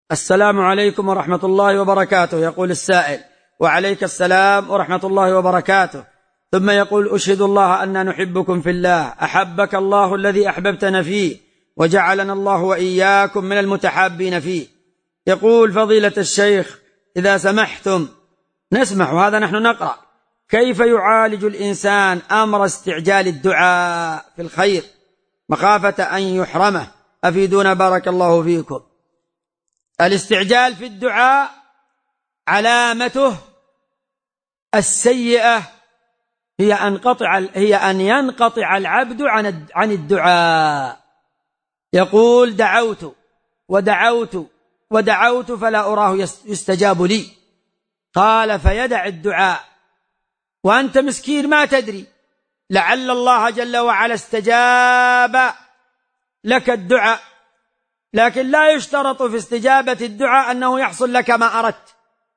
السلام عليكم ورحمة الله وبركاته. يقول السائل: وعليك السلام ورحمة الله وبركاته. ثم يقول: أشهد الله أننا نحبكم في الله، أحبك الله الذي أحببتنا فيه، وجعلنا الله وإياكم من المتحابين فيه. يقول: فضيلة الشيخ، إذا سمحتم نسمح، وهذا نحن نقرأ، كيف يعالج الإنسان أمر استعجال الدعاء في الخير مخافة أن يحرمه؟ أفيدونا بارك الله فيكم. الاستعجال في الدعاء علامته السيئة هي أن ينقطع العبد عن الدعاء. يقول: دعوت ودعوت ودعوت فلا أراه يستجاب لي. قال: فيدع الدعاء وأنت مسكين ما تدري، لعل الله جل وعلا استجاب لك الدعاء، لكن لا يشترط في استجابة الدعاء أنه يحصل لك ما أردت،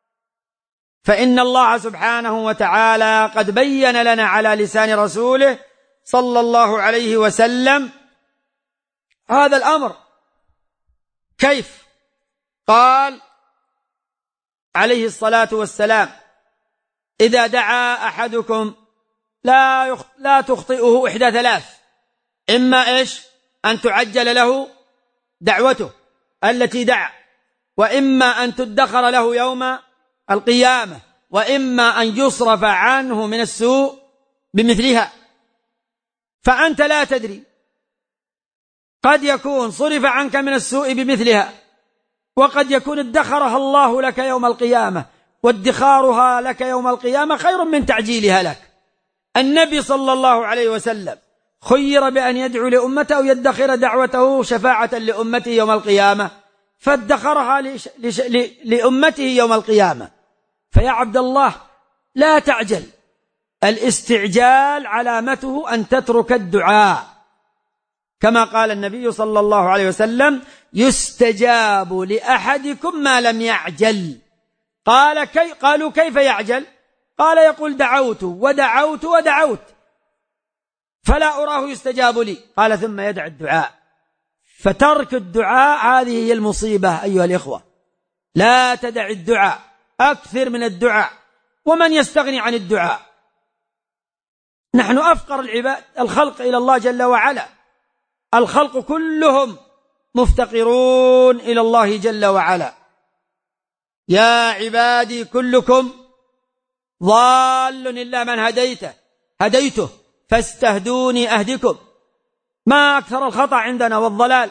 فإن الله سبحانه وتعالى قد بين لنا على لسان رسوله صلى الله عليه وسلم هذا الأمر. كيف؟ قال عليه الصلاة والسلام: إذا دعا أحدكم لا تخطئه إحدى ثلاث، إما أن تعجل له دعوته التي دعا، وإما أن تدخر له يوم القيامة، وإما أن يصرف عنه من السوء بمثلها. فأنت لا تدري، قد يكون صرف عنك من السوء بمثلها، وقد يكون ادخرها الله لك يوم القيامة، وادخارها لك يوم القيامة خير من تعجيلها لك. النبي صلى الله عليه وسلم خير بأن يدعو لأمته أو يدخر دعوته شفاعة لأمته يوم القيامة، فادخرها لأمته يوم القيامة. فيا عبد الله لا تعجل، الاستعجال علامته أن تترك الدعاء، كما قال النبي صلى الله عليه وسلم: يستجاب لأحدكم ما لم يعجل. قالوا: كيف يعجل؟ قال: يقول: دعوت ودعوت ودعوت فلا أراه يستجاب لي. قال: ثم يدع الدعاء. فترك الدعاء هذه هي المصيبة أيها الإخوة. لا تدع الدعاء، أكثر من الدعاء. ومن يستغني عن الدعاء؟ نحن أفقر الخلق إلى الله جل وعلا، الخلق كلهم مفتقرون إلى الله جل وعلا. يا عبادي كلكم ضال إلا من هديته فاستهدوني أهدكم. ما أكثر الخطأ عندنا والضلال،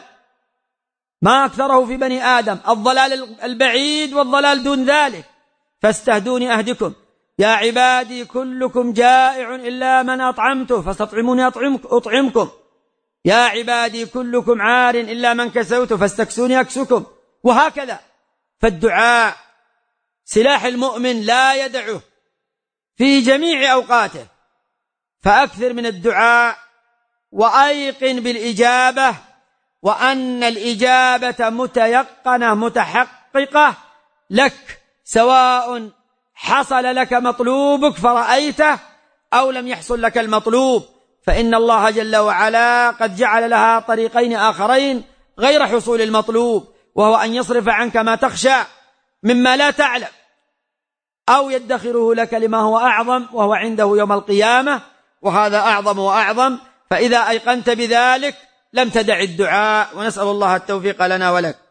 ما أكثره في بني آدم، الضلال البعيد والضلال دون ذلك. فاستهدوني أهدكم. يا عبادي كلكم جائع إلا من أطعمته فاستطعموني أطعمكم. يا عبادي كلكم عار إلا من كسوته فاستكسوني أكسكم. وهكذا. فالدعاء سلاح المؤمن لا يدعه في جميع أوقاته، فأكثر من الدعاء، وأيقن بالإجابة، وأن الإجابة متيقنة متحققة لك، سواء حصل لك مطلوبك فرأيته أو لم يحصل لك المطلوب، فإن الله جل وعلا قد جعل لها طريقين آخرين غير حصول المطلوب، وهو أن يصرف عنك ما تخشى مما لا تعلم، أو يدخره لك لما هو أعظم وهو عنده يوم القيامة، وهذا أعظم وأعظم. فإذا أيقنت بذلك لم تدع الدعاء، ونسأل الله التوفيق لنا ولك.